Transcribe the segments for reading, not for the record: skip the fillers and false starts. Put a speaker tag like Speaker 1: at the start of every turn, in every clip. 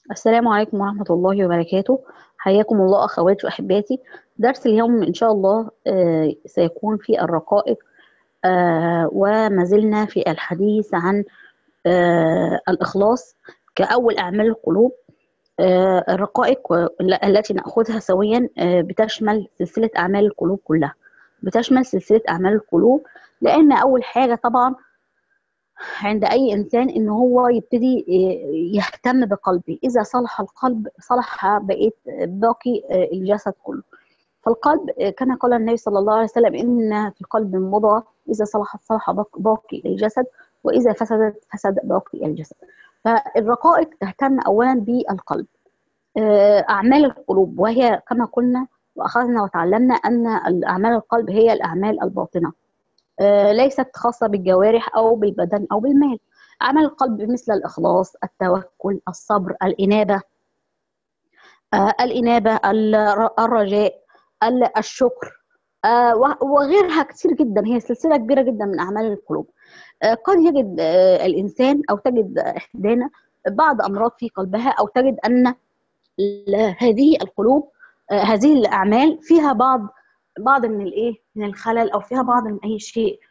Speaker 1: السلام عليكم ورحمة الله وبركاته. حياكم الله أخواتي وأحباتي. درس اليوم إن شاء الله سيكون في الرقائق. وما زلنا في الحديث عن الإخلاص كأول أعمال القلوب. الرقائق التي نأخذها سويا بتشمل سلسلة أعمال القلوب كلها، بتشمل سلسلة أعمال القلوب. لأن أول حاجة طبعا عند أي إنسان إن هو يبتدي يهتم بقلبه. إذا صلح القلب صلح بقية باقي الجسد كله. فالقلب كما قال النبي صلى الله عليه وسلم إن في القلب مضغة إذا صلحت صلح باقي الجسد، وإذا فسدت فسد باقي الجسد. فالرقائق تهتم أولا بالقلب. أعمال القلوب، وهي كما قلنا وأخذنا وتعلمنا أن أعمال القلب هي الأعمال الباطنة، ليست خاصة بالجوارح أو بالبدن أو بالمال. أعمال القلب مثل الإخلاص، التوكل، الصبر، الرجاء، الشكر، وغيرها كتير جدا. هي سلسلة كبيرة جدا من أعمال القلوب. قد يجد الإنسان أو تجد إحدانا بعض أمراض في قلبها، أو تجد أن هذه القلوب، هذه الأعمال فيها بعض من من الخلل، أو فيها بعض من أي شيء،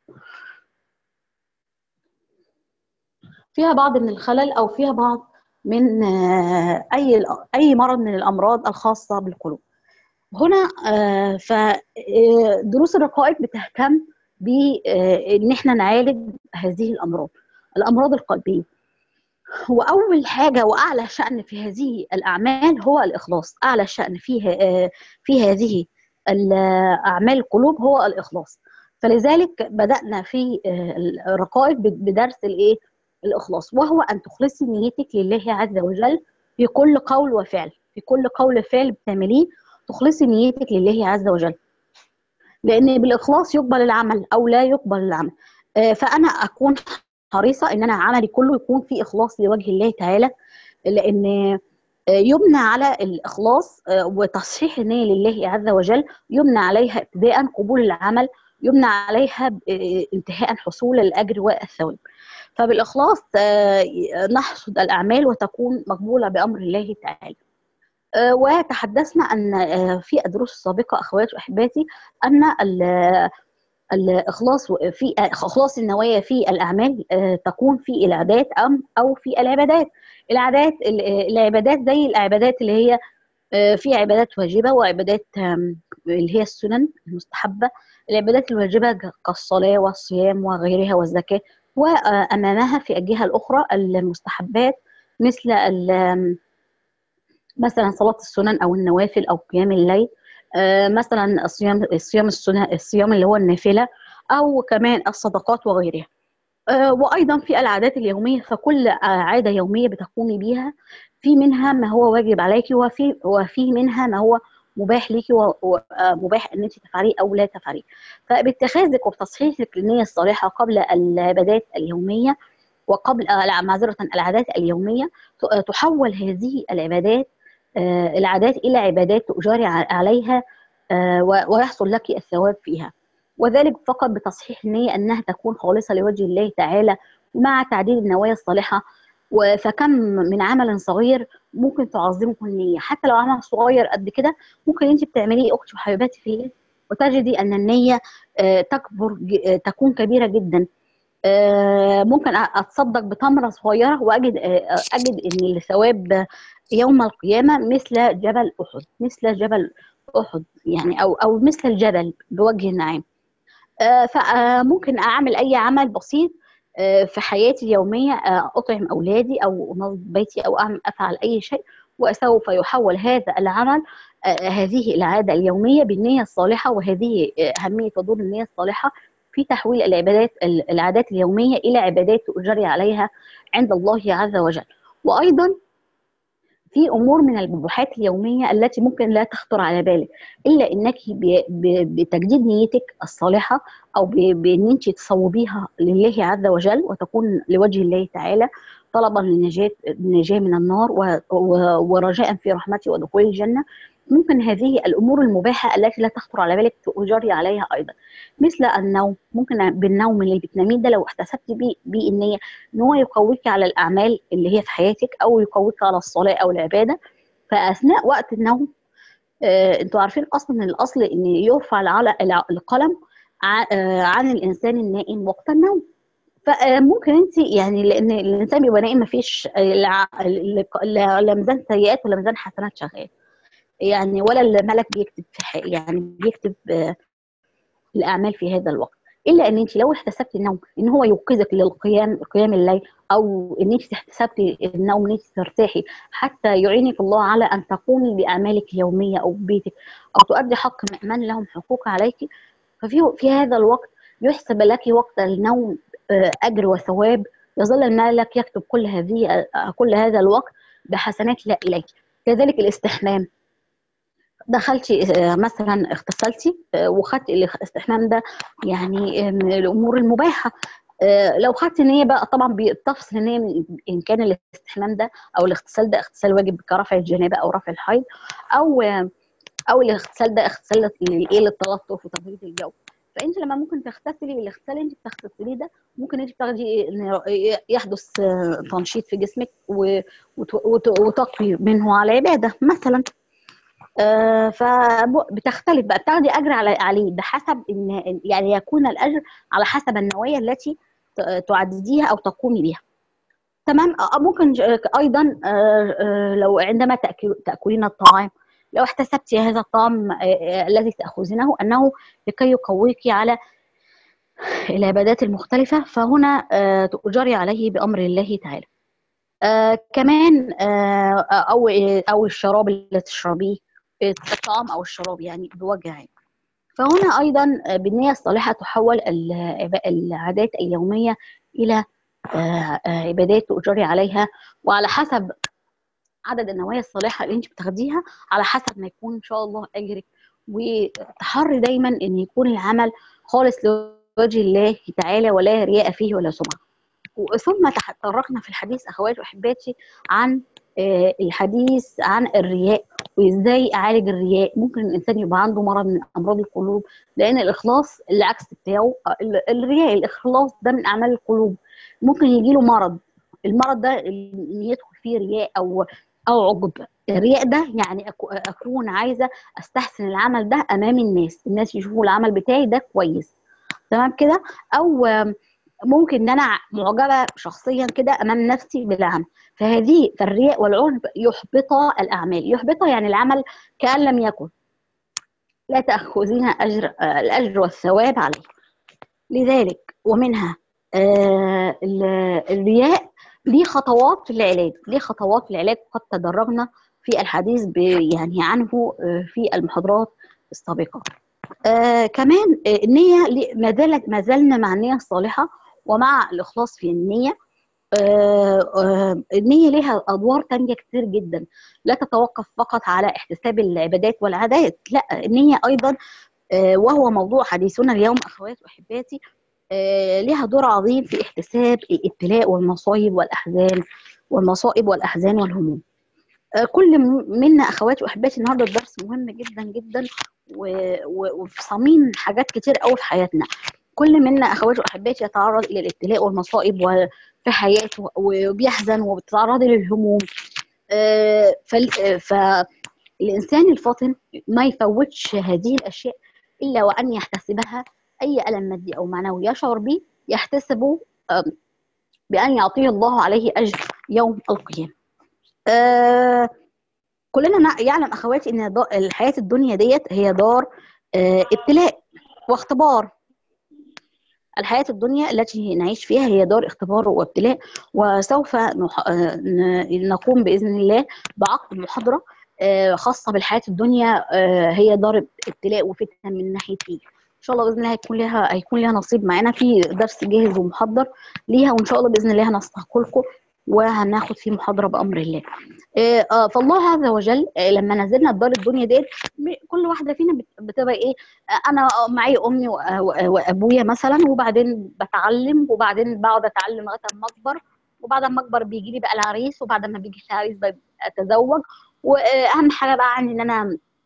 Speaker 1: فيها بعض من الخلل، او فيها بعض من اي مرض من الامراض الخاصه بالقلوب. هنا فدروس الرقائق بتهتم بان احنا نعالج هذه الامراض القلبيه. واول حاجه واعلى شأن في هذه الاعمال هو الاخلاص. اعلى شأن في هذه اعمال القلوب هو الاخلاص. فلذلك بدأنا في الرقائق بدرس الإخلاص، وهو أن تخلصي نيتك لله عز وجل في كل قول وفعل. في كل قول وفعل بتعمليه تخلصي نيتك لله عز وجل، لأن بالإخلاص يقبل العمل أو لا يقبل العمل. فأنا أكون حريصة إن أنا عملي كله يكون فيه إخلاص لوجه الله تعالى، لأن يبنى على الإخلاص وتصحيح النية لله عز وجل، يبنى عليها ابتداء قبول العمل، يبنى عليها انتهاء حصول الأجر والثواب. فبالإخلاص نحصد الأعمال وتكون مقبولة بأمر الله تعالى. وتحدثنا أن في الدروس السابقة أخواتي وأحباتي أن الإخلاص في إخلاص النوايا في الأعمال تكون في العادات أو في العبادات. العبادات زي العبادات اللي هي في عبادات واجبة وعبادات اللي هي السنن المستحبة. العبادات الواجبة كالصلاة والصيام وغيرها والزكاة، وأمامها في الجهة الأخرى المستحبات مثل مثلا صلاة السنن أو النوافل أو قيام الليل، مثلا الصيام اللي هو النافلة، أو كمان الصدقات وغيرها. وأيضا في العادات اليومية، فكل عادة يومية بتقومي بيها في منها ما هو واجب عليك، وفي منها ما هو مباح ليكي، ومباح ان انت تفعليه او لا تفعليه. فباتخاذك وبتصحيحك للنية الصالحة قبل العبادات اليومية وقبل معذرة العادات اليومية، تحول هذه العادات إلى عبادات تؤجري عليها، ويحصل لك الثواب فيها. وذلك فقط بتصحيح النية أنها تكون خالصة لوجه الله تعالى مع تعديل النوايا الصالحة. فكم من عمل صغير ممكن تعظمه النية، حتى لو عمل صغير قد كده ممكن انت بتعمليه اختي وحبيباتي فيه، وتجدي ان النية تكبر، تكون كبيرة جدا. ممكن اتصدق بتمره صغيره اجد ان الثواب يوم القيامه مثل جبل احد، مثل جبل احد يعني، او مثل الجبل بوجه عام. فممكن اعمل اي عمل بسيط في حياتي اليوميه، اطعم اولادي او انظف بيتي او افعل اي شيء، وسوف يحول هذا العمل، هذه العاده اليوميه بالنيه الصالحه. وهذه اهميه ودور النيه الصالحه في تحويل العادات اليوميه الى عبادات تؤجري عليها عند الله عز وجل. وايضا في امور من المباحات اليوميه التي ممكن لا تخطر على بالك، الا انك بتجديد نيتك الصالحه، او بان انت تصوبيها لله عز وجل وتكون لوجه الله تعالى، طلبا للنجاة من النار ورجاء في رحمته ودخول الجنه. ممكن هذه الأمور المباحة التي لا تخطر على بالك تؤجري عليها أيضا، مثل النوم. ممكن بالنوم اللي بتناميه ده لو احتسبتي بيه النية إن هو يقويك على الأعمال اللي هي في حياتك، أو يقويك على الصلاة أو العبادة. فأثناء وقت النوم انتوا عارفين أصلا الأصل إن يرفع على القلم عن الإنسان النائم وقت النوم. فممكن انت يعني لان الانسان بيبقى نايم مفيش لا ميزان سيئات ولا ميزان حسنات شغال، يعني ولا الملك بيكتب يعني بيكتب الاعمال في هذا الوقت. الا ان انت لو احتسبتي النوم ان هو يوقظك قيام الليل، او ان انت احتسبتي النوم ان انت ترتاحي حتى يعينك الله على ان تقومي باعمالك اليوميه او ببيتك، او تؤدي حق من لهم حقوق عليك، في هذا الوقت يحسب لك وقت النوم اجر وثواب. يظل الملك يكتب كل هذا الوقت بحسنات لا اليك. كذلك الاستحمام، دخلتي مثلا اغتسلتي وخدتي الاستحمام ده يعني من الامور المباحه. لو خدتي نيه بقى طبعا بتفصل النيه من ان كان الاستحمام ده او الاغتسال ده اغتسال واجب كرفع الجنابه او رفع الحيض، او او الاغتسال ده اغتسال للتلطف وتبريد الجو. فانت لما ممكن تغتسلي الاغتسال اللي انت بتغتسليه ده ممكن انت بتاخدي يحدث تنشيط في جسمك وتقوي منه على العباده مثلا. فبتختلف بقى، بتاخدي اجر عليه بحسب ان يعني يكون الاجر على حسب النوايا التي تعدديها او تقومي بها. تمام. ممكن ايضا لو عندما تاكلين الطعام، لو احتسبت هذا الطعام الذي تاخذينه انه لكي يقويك على العبادات المختلفه، فهنا تؤجري عليه بامر الله تعالى. كمان او الشراب اللي تشربيه، الطعام او الشراب يعني بوجه عام. فهنا ايضا بالنيه الصالحه تحول العادات اليوميه الى عبادات تؤجري عليها، وعلى حسب عدد النوايا الصالحه اللي انت بتاخديها على حسب ما يكون ان شاء الله اجرك. وتحري دايما ان يكون العمل خالص لوجه الله تعالى ولا رياء فيه ولا سمعه. ثم تطرقنا في الحديث اخواتي واحباتي عن الحديث عن الرياء وازاي اعالج الرياء. ممكن الانسان يبقى عنده مرض من امراض القلوب، لان الاخلاص العكس بتاعه الرياء. الاخلاص ده من اعمال القلوب. ممكن يجي له مرض، المرض ده ان يدخل فيه رياء او عجب. الرياء ده يعني اكون عايزه استحسن العمل ده امام الناس يشوفوا العمل بتاعي ده كويس، تمام كده. او ممكن ان انا معجبه شخصيا كده امام نفسي بالعمل. فالرياء والعجب يحبطا الاعمال، يحبطا يعني العمل كأن لم يكن، لا تأخذين الاجر والثواب عليه. لذلك ومنها الرياء ليه خطوات في العلاج، قد تدرجنا في الحديث يعني عنه في المحاضرات السابقه. كمان النية ما زلنا مع النية الصالحة ومع الإخلاص في النية. النية لها أدوار تانية كتير جدا، لا تتوقف فقط على احتساب العبادات والعادات، لا النية أيضا وهو موضوع حديثنا اليوم أخواتي وأحباتي لها دور عظيم في احتساب الابتلاء والمصائب والأحزان والهموم. كل منا اخواتي واحباتي النهارده الدرس مهم جدا جدا وفي صميم حاجات كتير قوي في حياتنا. كل منا اخواتي واحباتي يتعرض الى الابتلاء والمصائب في حياته وبيحزن وبتتعرض للهموم. فالانسان الفاطن ما يفوتش هذه الاشياء الا وان يحتسبها. اي الم مادي او معنوي يشعر به يحتسبه بان يعطيه الله عليه اجر يوم القيامه. كلنا يعلم اخواتي ان الحياه الدنيا ديت هي دار ابتلاء واختبار. الحياه الدنيا التي نعيش فيها هي دار اختبار وابتلاء. وسوف نقوم باذن الله بعقد محاضره خاصه بالحياه الدنيا، هي دار ابتلاء وفتن من ناحيه ايه. ان شاء الله باذن الله هيكون لها نصيب معانا في درس جاهز ومحضر ليها، وان شاء الله باذن الله هنستحق لكم وهناخد فيه محاضره بامر الله. فالله عز وجل لما نزلنا الدار الدنيا ديت كل واحده فينا بتبقى ايه، انا معايا امي وابويا مثلا، وبعدين بتعلم، وبعدين بقعد اتعلم لغايه اما اكبر، وبعد ما اكبر بيجي لي بقى العريس، وبعد ما بيجي العريس اتزوج. واهم حاجه بقى عندي ان انا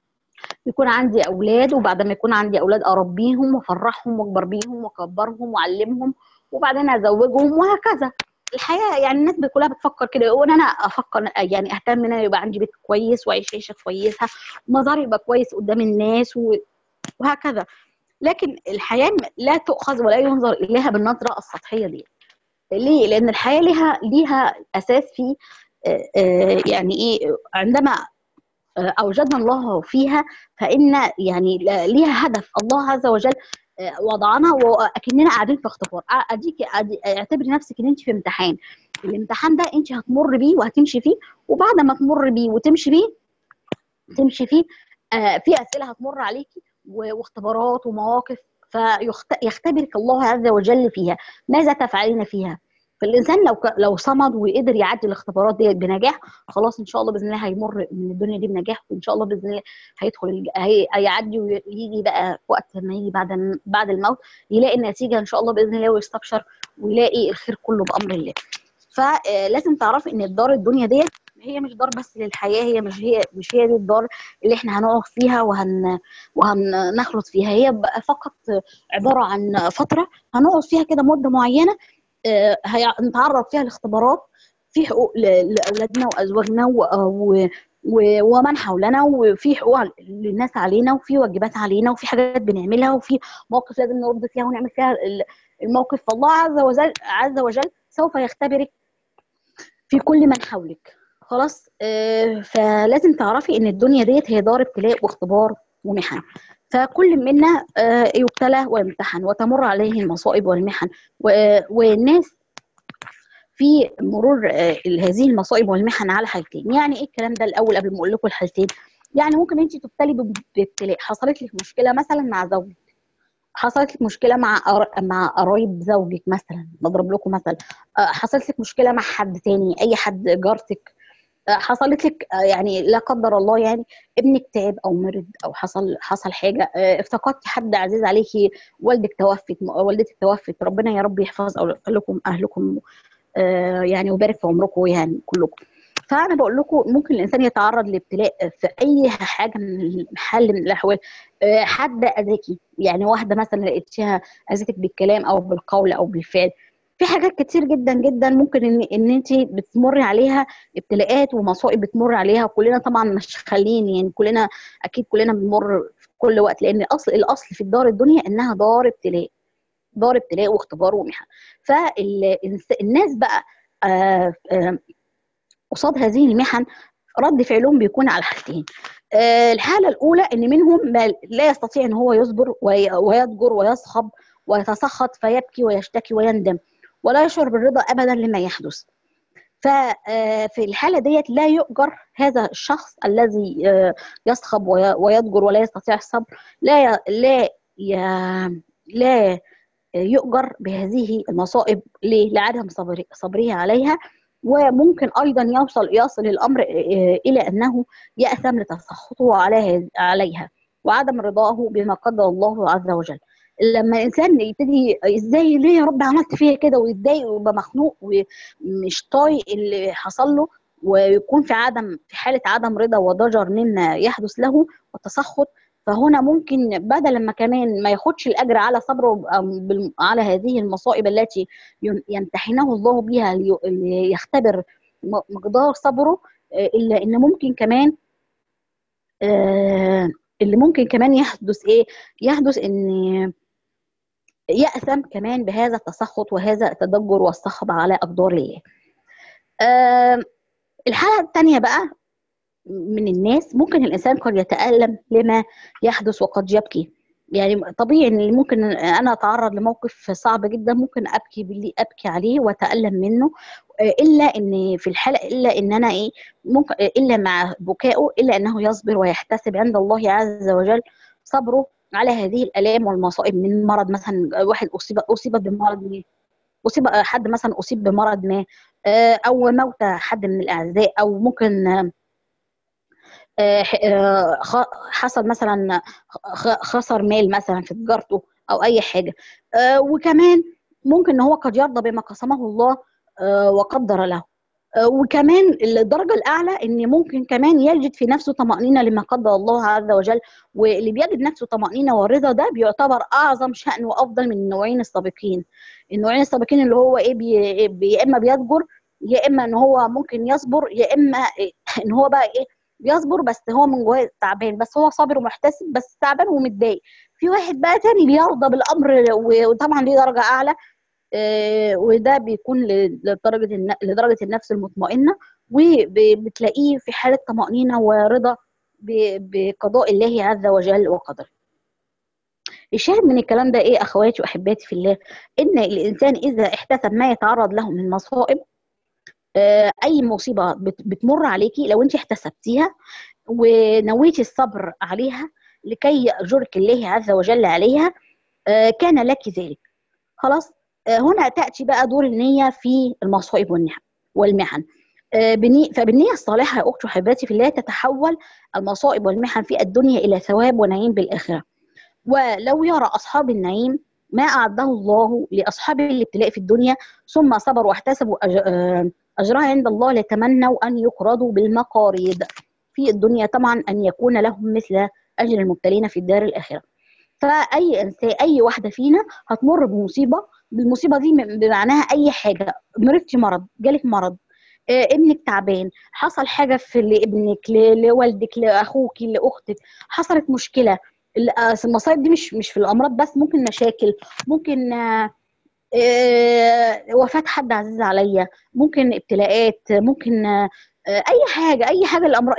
Speaker 1: يكون عندي اولاد، وبعد ما يكون عندي اولاد اربيهم وافرحهم واكبر بيهم واكبرهم واعلمهم وبعدين ازوجهم وهكذا. الحياه يعني الناس كلها بتفكر كده، وانا افكر يعني اهتم ان انا يبقى عندي بيت كويس واعيش عيشه كويسه ومظهري يبقى كويس قدام الناس وهكذا. لكن الحياه لا تؤخذ ولا ينظر اليها بالنظره السطحيه دي. ليه؟ لان الحياه ليها اساس في يعني ايه، عندما اوجدنا الله فيها فان يعني ليها هدف. الله عز وجل وضعنا واكننا قاعدين في اختبار. اعتبري نفسك ان انت في امتحان. الامتحان ده انت هتمر بيه وهتمشي فيه، وبعد ما تمر بيه وتمشي بيه تمشي فيه في اسئله هتمر عليكي واختبارات ومواقف، فيختبرك الله عز وجل فيها. ماذا تفعلين فيها؟ فالانسان لو صمد وقدر يعدي الاختبارات دي بنجاح، خلاص ان شاء الله باذن الله هيمر من الدنيا دي بنجاح، وان شاء الله باذن الله هيدخل هيعدي ويجي بقى في وقت ما يجي بعد الموت يلاقي النتيجه ان شاء الله باذن الله ويستبشر ويلاقي الخير كله بامر الله. فلازم تعرفي ان الدار الدنيا ديت هي مش دار بس للحياه، هي مش هي دي الدار اللي احنا هنقعد فيها وهنخلط فيها. هي بقى فقط عباره عن فتره هنقعد فيها كده مده معينه، هنتعرض فيها لاختبارات في حقوق لاولادنا وازواجنا ومن حولنا، وفي حقوق للناس علينا، وفي واجبات علينا، وفي حاجات بنعملها، وفي مواقف لازم نرد فيها ونعمل فيها الموقف. فالله عز وجل سوف يختبرك في كل من حولك. خلاص. فلازم تعرفي ان الدنيا ديت هي دار ابتلاء واختبار ومحن. فكل منا يبتلى ويمتحن وتمر عليه المصائب والمحن، والناس في مرور هذه المصائب والمحن على حالتين. يعني ايه الكلام ده الاول قبل ما اقول لكم الحالتين؟ يعني ممكن انت تبتلي بابتلاء، حصلت لك مشكله مثلا مع زوجك، حصلت لك مشكله مع قرايب زوجك مثلا، بضرب لكم مثلا. حصلت لك مشكله مع حد تاني، اي حد، جارتك. حصلت لك يعني لا قدر الله يعني ابنك تعب او مرض او حصل حاجه، افتقدتي حد عزيز عليكي، والدك توفت، والدتك توفت، ربنا يا رب يحفظ لكم اهلكم يعني ويبارك في عمركم يعني كلكم. فانا بقول لكم ممكن الانسان يتعرض لابتلاء في اي حاجه من حل من الاحوال. حد اذاكي، يعني واحده مثلا لقيتيها اذتك بالكلام او بالقول او بالفعل. في حاجات كتير جدا جدا ممكن ان انت بتمر عليها ابتلاءات ومصائب بتمر عليها، وكلنا طبعا مش خاليين، يعني كلنا اكيد كلنا بنمر في كل وقت، لان الاصل في الدار الدنيا انها دار ابتلاء، دار ابتلاء واختبار ومحن. فالناس بقى قصاد هذه المحن رد فعلهم بيكون على حالتين. الحاله الاولى ان منهم ما لا يستطيع ان هو يصبر ويضجر ويصخب ويتسخط فيبكي ويشتكي ويندم، ولا يشعر بالرضا ابدا لما يحدث. ففي الحاله ديت لا يؤجر هذا الشخص الذي يصخب ويضجر ولا يستطيع الصبر، لا يؤجر بهذه المصائب. ليه؟ لعدم صبره عليها. وممكن ايضا يصل الامر الى انه ياثم لتسخطه عليها وعدم رضاه بما قدر الله عز وجل. لما الانسان يبتدي ازاي، ليه يا رب عملت فيها كده، ويتضايق ويبقى مخنوق ومش طايق اللي حصل له، ويكون في حاله عدم رضا وضجر مما يحدث له والتسخط، فهنا ممكن بدل ما كمان ما ياخدش الاجر على صبره على هذه المصائب التي يمتحنه الله بها ليختبر مقدار صبره، الا ان ممكن كمان اللي ممكن كمان يحدث ايه؟ يحدث ان يأثم كمان بهذا التسخط وهذا التدجر والصخب على اقدار الله. الحالة الثانية بقى من الناس، ممكن الانسان قد يتألم لما يحدث وقد يبكي. يعني طبيعي ان ممكن انا اتعرض لموقف صعب جدا، ممكن ابكي باللي ابكي عليه واتألم منه، الا ان في الحاله، الا ان انا ايه، ممكن الا مع بكائه الا انه يصبر ويحتسب عند الله عز وجل صبره على هذه الالام والمصائب. من مرض مثلا، واحد اصيب بمرض ما، اصيب حد مثلا اصيب بمرض ما، او موت حد من الاعزاء، او ممكن حصل مثلا خسر مال مثلا في تجارته او اي حاجه. وكمان ممكن ان هو قد يرضى بما قسمه الله وقدر له. وكمان الدرجة الأعلى إن ممكن كمان يجد في نفسه طمأنينة لما قدر الله عز وجل. واللي بيجد نفسه طمأنينة ورضا ده بيعتبر أعظم شأن وأفضل من النوعين السابقين. النوعين السابقين اللي هو إيه، يا إما بيضجر، يا إما إن هو ممكن يصبر، يا إما إن هو بقى إيه، بيصبر بس هو من جواه تعبان، بس هو صابر ومحتسب بس تعبان ومتضايق. في واحد بقى تاني بيرضى بالأمر، وطبعا دي درجة أعلى. وده بيكون لدرجة النفس المطمئنة، وبتلاقيه في حالة طمأنينة ورضا بقضاء الله عز وجل وقدره. الشاهد من الكلام ده ايه اخواتي واحباتي في الله؟ ان الانسان اذا احتسب ما يتعرض له من مصائب، اي مصيبة بتمر عليكي لو انت احتسبتيها ونويتي الصبر عليها لكي يأجرك الله عز وجل عليها، كان لك ذلك. خلاص. هنا تأتي بقى دور النية في المصائب والمحن. فبالنية الصالحة يا أختي وحباتي في الله تتحول المصائب والمحن في الدنيا إلى ثواب ونعيم بالآخرة. ولو يرى أصحاب النعيم ما أعده الله لأصحاب الابتلاء في الدنيا ثم صبروا واحتسبوا أجرها عند الله لتمنوا أن يقرضوا بالمقاريض في الدنيا، طبعا أن يكون لهم مثل أجر المبتلين في الدار الآخرة. فاي انسان، اي واحده فينا هتمر بمصيبه، بالمصيبه دي بمعناها اي حاجه، مرضتي مرض، جالك مرض، ابنك تعبان، حصل حاجه في لابنك، لوالدك، لاخوك، لاختك، حصلت مشكله. المصايب دي مش في الامراض بس، ممكن مشاكل، ممكن وفاه حد عزيز عليا، ممكن ابتلاءات، ممكن اي حاجه، اي حاجه. الامراض،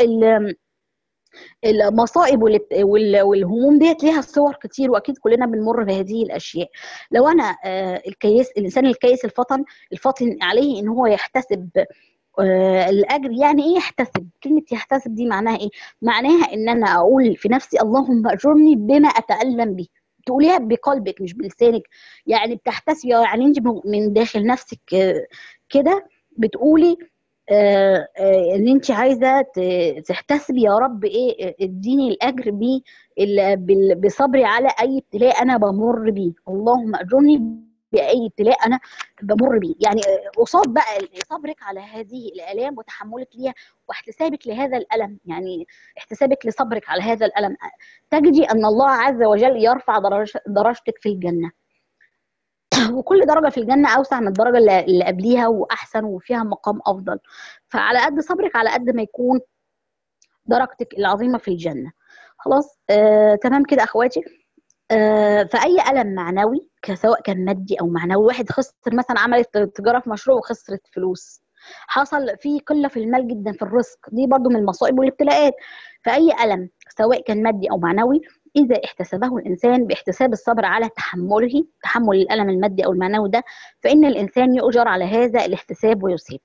Speaker 1: المصائب والهموم ديت ليها صور كتير، واكيد كلنا بنمر بهذه الاشياء. لو انا الانسان الكيس الفطن عليه ان هو يحتسب الاجر. يعني ايه يحتسب؟ كلمه يحتسب دي معناها ايه؟ معناها ان انا اقول في نفسي اللهم اجرني بما اتالم به. تقوليها بقلبك مش بلسانك، يعني بتحتسبي، يعني انت من داخل نفسك كده بتقولي ان انت عايزه تحتسبي يا رب ايه، اديني الاجر بصبري على اي ابتلاء انا بمر بيه. اللهم اجرني باي ابتلاء انا بمر بيه. يعني قصاد بقى صبرك على هذه الالام وتحملك ليها واحتسابك لهذا الالم، يعني احتسابك لصبرك على هذا الالم، تجدي ان الله عز وجل يرفع درجتك في الجنه. وكل درجة في الجنة أوسع من الدرجة اللي قبليها، وأحسن وفيها مقام أفضل. فعلى قد صبرك على قد ما يكون درجتك العظيمة في الجنة. خلاص. تمام كده أخواتي. فأي ألم معنوي سواء كان مادي أو معنوي، واحد خسر مثلا، عملت تجارة في مشروع وخسرت فلوس، حصل فيه قلة في المال جدا، في الرزق، دي برضو من المصائب والابتلاءات. فأي ألم سواء كان مادي أو معنوي إذا احتسبه الإنسان باحتساب الصبر على تحمل الألم المادي أو المعنوي ده، فإن الإنسان يؤجر على هذا الاحتساب ويصيب.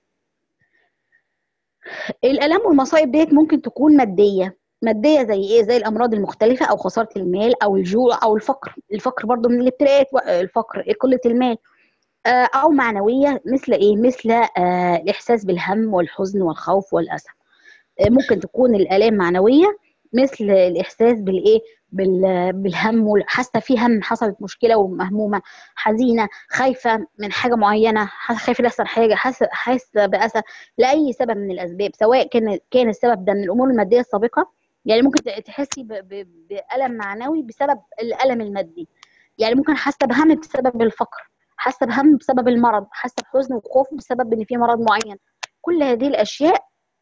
Speaker 1: الآلام والمصائب ديت ممكن تكون مادية زي ايه؟ زي الامراض المختلفة او خسارة المال او الجوع او الفقر برضو من الابتلاءات، الفقر، قلة المال. او معنوية مثل ايه؟ مثل الاحساس بالهم والحزن والخوف والاسى. ممكن تكون الآلام معنوية مثل الإحساس بالإيه، بالهم، حاسة في هم، حصلت مشكلة ومهمومة، حزينة، خايفة من حاجة معينة، خايفة يحصل حاجة، حاسة بأسى لأي سبب من الأسباب، سواء كان السبب ده من الأمور المادية السابقة. يعني ممكن تحسي بألم معنوي بسبب الألم المادي. يعني ممكن حاسة بهم بسبب الفقر، حاسة بهم بسبب المرض، حاسة بحزن وخوف بسبب إن في مرض معين. كل هذه الأشياء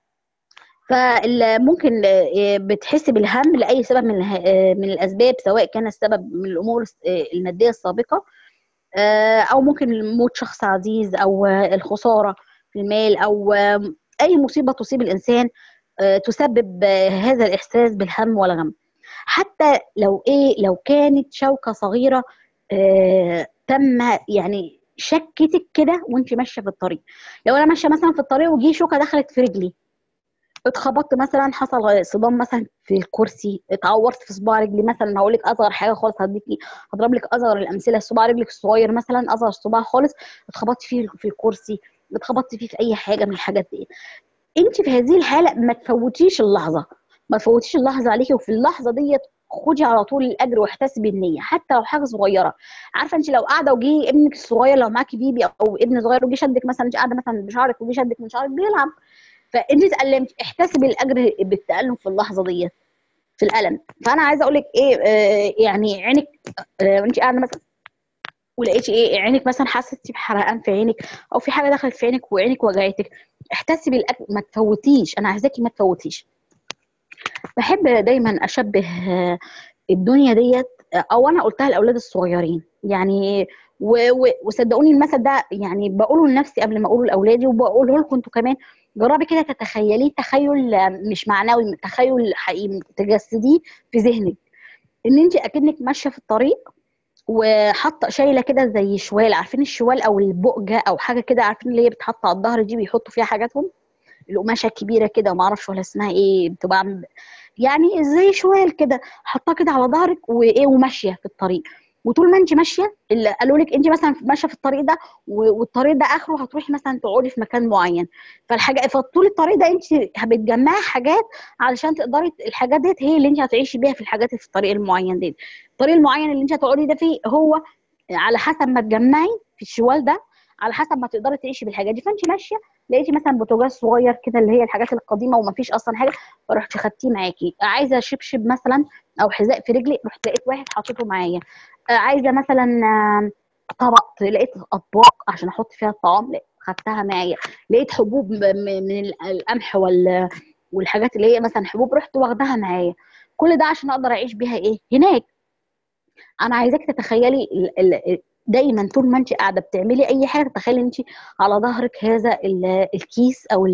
Speaker 1: فممكن بتحس بالهم لأي سبب من الأسباب، سواء كان السبب من الأمور المادية السابقة، أو ممكن موت شخص عزيز، أو الخسارة في المال، أو أي مصيبة تصيب الإنسان تسبب هذا الإحساس بالهم والغم. حتى لو كانت شوكة صغيرة تم يعني شكتك كده وانت ماشيه في الطريق. لو انا ماشيه مثلا في الطريق وجي شوكه دخلت في رجلي، اتخبطت مثلا، حصل صدام مثلا في الكرسي، اتعورت في صباع رجلي مثلا، هقول لك اصغر حاجه خالص، هضرب لك اصغر الامثله، صباع رجلك الصغير مثلا، اصغر صباع خالص اتخبطت فيه في الكرسي، اتخبطت فيه في اي حاجه من الحاجات دي، انت في هذه الحاله ما تفوتيش اللحظه، ما تفوتيش اللحظه عليكي، وفي اللحظه ديت خدي على طول الاجر واحتسبي النيه حتى لو حاجه صغيره. عارفه انت لو قاعده وجي ابنك الصغير، لو معاكي بيبي او ابن صغير وجي شدك مثلا، انت قاعده مثلا بشعرك وجي شدك من شعرك بيلعب، فانت اتألمتي، احتسبي الاجر بالتألم في اللحظه ديت، في الالم. فانا عايزه اقول لك ايه، يعني عينك، وانت قاعده مثلا ولقيتي ايه عينك مثلا حسيتي بحرقان في عينك، او في حاجه دخلت في عينك وعينك وجعتك، احتسبي الاجر، ما تفوتيش، انا عايزاكي ما تفوتيش. بحب دايما اشبه الدنيا ديت، او انا قلتها لاولاد الصغيرين يعني، وصدقوني المثل ده يعني بقوله لنفسي قبل ما اقوله لاولادي، وبقوله لكم انتوا كمان. جربي كده تتخيليه تخيل مش معنوي، تخيل حقيقي تجسديه في ذهنك، ان انت اكنك ماشيه في الطريق وحاطه شايله كده زي شوال، عارفين الشوال او البؤجه او حاجه كده، عارفين اللي هي بتحط على الظهر دي بيحطوا فيها حاجاتهم، القماشه الكبيره كده وما اعرفش ولا اسمها ايه، بتبقى يعني زي شوال كده، حطاه كده على ظهرك وايه وماشيه في الطريق. وطول ما انت ماشيه، اللي قالوا لك انت مثلا ماشيه في الطريق ده والطريق ده اخره هتروحي مثلا تقعدي في مكان معين، فالحاجه فطول الطريق ده انت بتجمعي حاجات علشان تقدري، الحاجات ديت هي اللي انت هتعيشي بيها في الحاجات اللي في الطريق المعين ده. الطريق المعين اللي انت هتقعدي ده فيه هو على حسب ما تجمعي في الشوال ده، على حسب ما تقدري تعيشي بالحاجات دي. فانت ماشيه لقيتي مثلا بوتاجاز صغير كده اللي هي الحاجات القديمه ومفيش اصلا حاجه، فرحت خدتيه معاكي. عايزه شبشب مثلا او حذاء في رجلي، رحت لقيت واحد حاطته معايا. عايزه مثلا طبق، لقيت اطباق عشان احط فيها الطعام، خدتها معايا. لقيت حبوب من القمح والحاجات اللي هي مثلا حبوب، رحت واخداها معايا. كل ده عشان اقدر اعيش بيها ايه هناك. انا عايزاك تتخيلي دايما طول ما انت قاعده بتعملي اي حاجه، تتخيلي انت على ظهرك هذا الكيس او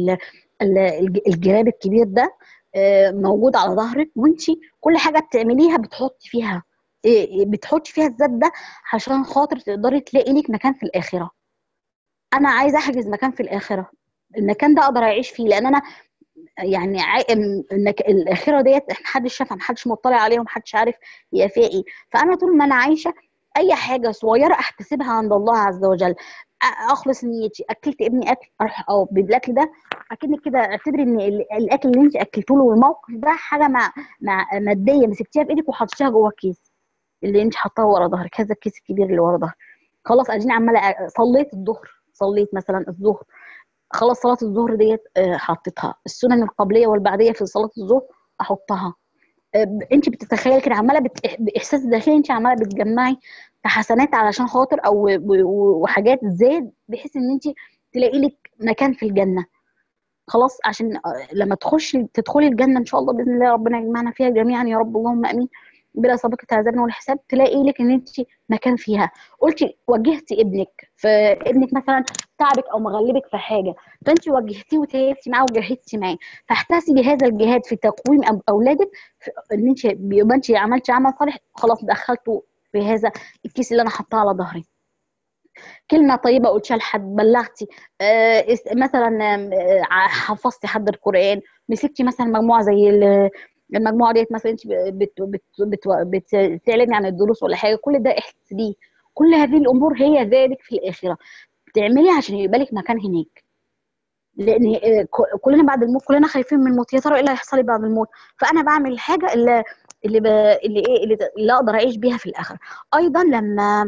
Speaker 1: الجراب الكبير ده موجود على ظهرك، وانت كل حاجه بتعمليها بتحطي فيها بتحطي فيها الذات ده عشان خاطر تقدري تلاقي لك مكان في الاخره. انا عايزه احجز مكان في الاخره، المكان ده اقدر اعيش فيه، لان انا يعني انك الاخره ديت احنا محدش شافها، محدش مطلع عليها، ومحدش عارف هي فيها ايه. فانا طول ما انا عايشه اي حاجه صغيره احتسبها عند الله عز وجل، اخلص نيتي، اكلت ابني اكل اروح او بالاكل ده اكنك كده اعتبري ان الاكل اللي انت اكلته له والموقف ده حاجه مع ماديه مسكتيها بايدك وحطيتيها جوه الكيس اللي انت حطاه ورا ظهرك، هذا الكيس الكبير اللي ورا ظهرك. خلاص اديني عماله صليت الظهر، صليت مثلا الظهر، خلاص صلاة الظهر ديت حطيتها، السنن القبلية والبعدية في صلاة الظهر احطها. انت بتتخيل كده عماله باحساس داخلي انت عماله بتجمعي في حسنات علشان خاطر او وحاجات زاد بحيث ان انت تلاقي لك مكان في الجنه. خلاص عشان لما تدخلي الجنه ان شاء الله باذن الله، ربنا يجمعنا فيها جميعا يا رب، اللهم امين، بلا سابقة عذاب ولا حساب، تلاقي لك ان انت مكان فيها. قلتي وجهتي ابنك، فابنك مثلا تعبك او مغلبك في حاجه، فانت وجهتيه وتعبتي معاه وجهدتي معاه، فاحتسبي هذا الجهاد في تقويم اولادك، ان انت يبقى انت عملتي عمل صالح، خلاص دخلته في هذا الكيس اللي انا حاطاه على ظهري. كلمة طيبة قلتيها لحد، بلغتي مثلا حفظتي حد القرآن، مسكتي مثلا مجموعة زي المجموعة ديت مثلا، انت بتعلني عن الدروس ولا حاجة، كل ده احسبيه. كل هذه الأمور هي ذلك في الآخرة، بتعملي عشان يبقى لك مكان هناك. لأن كلنا بعد الموت كلنا خايفين من الموت، يا ترى ايه اللي هيحصل لي بعد الموت؟ فأنا بعمل الحاجة اللي أقدر أعيش بيها في الآخرة. أيضا لما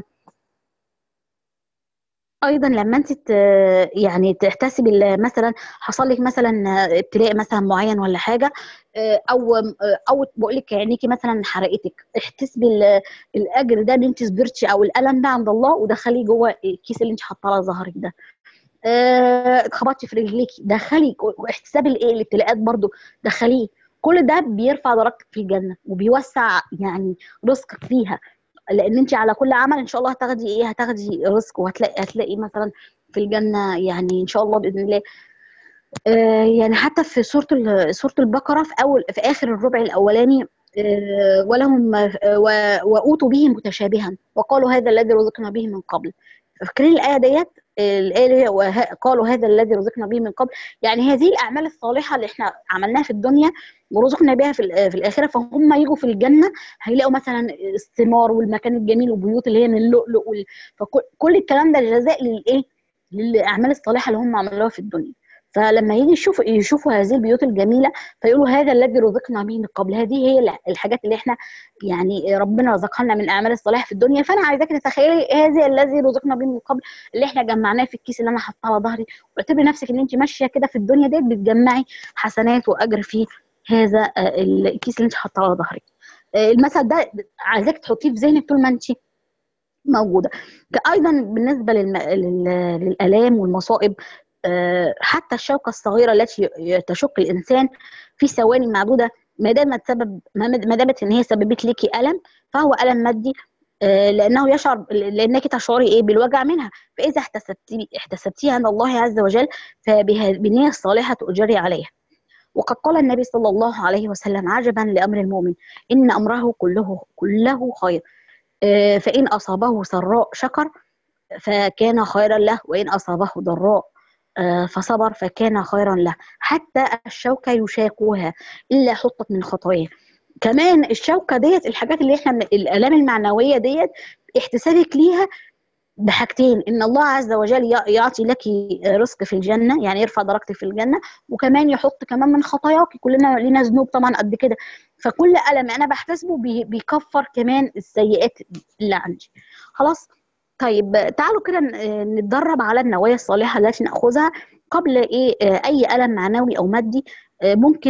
Speaker 1: انت يعني تحتسبي مثلا حصل لك مثلا ابتلاء مثلا معين ولا حاجه، او بقول لك عينيكي مثلا حرقتك، احتسبي الاجر ده ان انت صبرتي، او الالم ده عند الله، ودخليه جوه الكيس اللي انت حاطاه على ظهرك ده. اتخبطتي في رجليكي، دخلي واحتساب الايه الابتلاءات برضو، دخليه. كل ده بيرفع درجتك في الجنه وبيوسع يعني رزقك فيها، لان انت على كل عمل ان شاء الله هتاخدي ايه، هتاخدي رزق، هتلاقي مثلا في الجنه يعني ان شاء الله باذن الله. يعني حتى في سوره البقره في في اخر الربع الاولاني، ولهم واوتوا به متشابها وقالوا هذا الذي رزقنا به من قبل. فاكرين الايه ديت، الايه اللي هي قالوا هذا الذي رزقنا به من قبل، يعني هذه الاعمال الصالحه اللي احنا عملناها في الدنيا ورزقنا بها في الاخره، فهم يجوا في الجنه هيلاقوا مثلا الثمار والمكان الجميل والبيوت اللي هي من اللؤلؤ فكل الكلام ده جزاء للايه، للاعمال الصالحه اللي هم عملوها في الدنيا. فلما يجي يشوفوا هذه البيوت الجميله فيقولوا هذا الذي رزقنا به من قبل. هذه هي الحاجات اللي احنا يعني ربنا رزقها لنا من الاعمال الصالحه في الدنيا. فانا عايزاك تتخيلي هذا الذي رزقنا به من قبل، اللي احنا جمعناه في الكيس اللي انا حاطاه على ظهري، واعتبري نفسك ان انت ماشيه كده في الدنيا ديت بتجمعي حسنات واجر في هذا الكيس اللي انت حاطاه على ظهرك. المثل ده عايزاك تحطيه في ذهنك طول ما انت موجوده. ايضا بالنسبه للالام والمصائب، حتى الشوكه الصغيره التي تشق الانسان في ثواني معدوده، ما دامت ان هي سببت لك الم فهو الم مادي، لانه يشعر، لانك تشعري ايه بالوجع منها. فاذا احتسبتيها عند الله عز وجل فبالنيه الصالحه تؤجري عليها. وقد قال النبي صلى الله عليه وسلم: عجبا لامر المؤمن ان امره كله خير، فإن أصابه سراء شكر فكان خيرا له، وإن أصابه ضراء فصبر فكان خيرا له. حتى الشوكة يشاكوها إلا حطت من خطاياه. كمان الشوكة ديت الحاجات اللي احنا الآلام المعنوية ديت احتسابك ليها بحاجتين: ان الله عز وجل يعطي لك رزق في الجنه، يعني يرفع درجتك في الجنه، وكمان يحط كمان من خطاياك. كلنا لينا ذنوب طبعا قد كده، فكل ألم انا بحتسبه بيكفر كمان السيئات اللي عندي. خلاص. طيب تعالوا كده نتدرب على النوايا الصالحه التي ناخذها قبل ايه اي ألم معنوي او مادي ممكن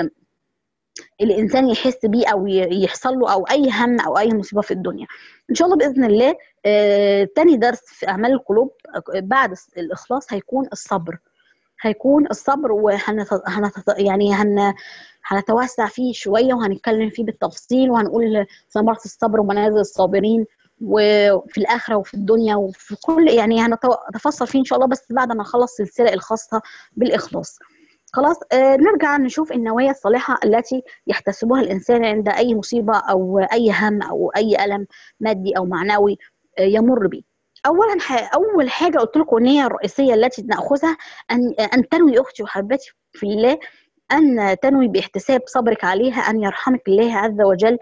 Speaker 1: الانسان يحس بيه او يحصل له، او اي هم او اي مصيبه في الدنيا. ان شاء الله باذن الله تاني درس في اعمال القلوب بعد الاخلاص هيكون الصبر. هيكون الصبر يعني هنتوسع فيه شويه وهنتكلم فيه بالتفصيل، وهنقول ثمرة الصبر ومنازل الصابرين وفي الاخره وفي الدنيا وفي كل، يعني هنتفصل فيه ان شاء الله بس بعد ما نخلص السلسله الخاصه بالاخلاص. خلاص. نرجع نشوف النوايا الصالحة التي يحتسبها الإنسان عند أي مصيبة أو أي هم أو أي ألم مادي أو معنوي يمر به. أول حاجة قلت لكم النية الرئيسية التي نأخذها أن تنوي أختي وحبيبتي في الله، أن تنوي باحتساب صبرك عليها أن يرحمك الله عز وجل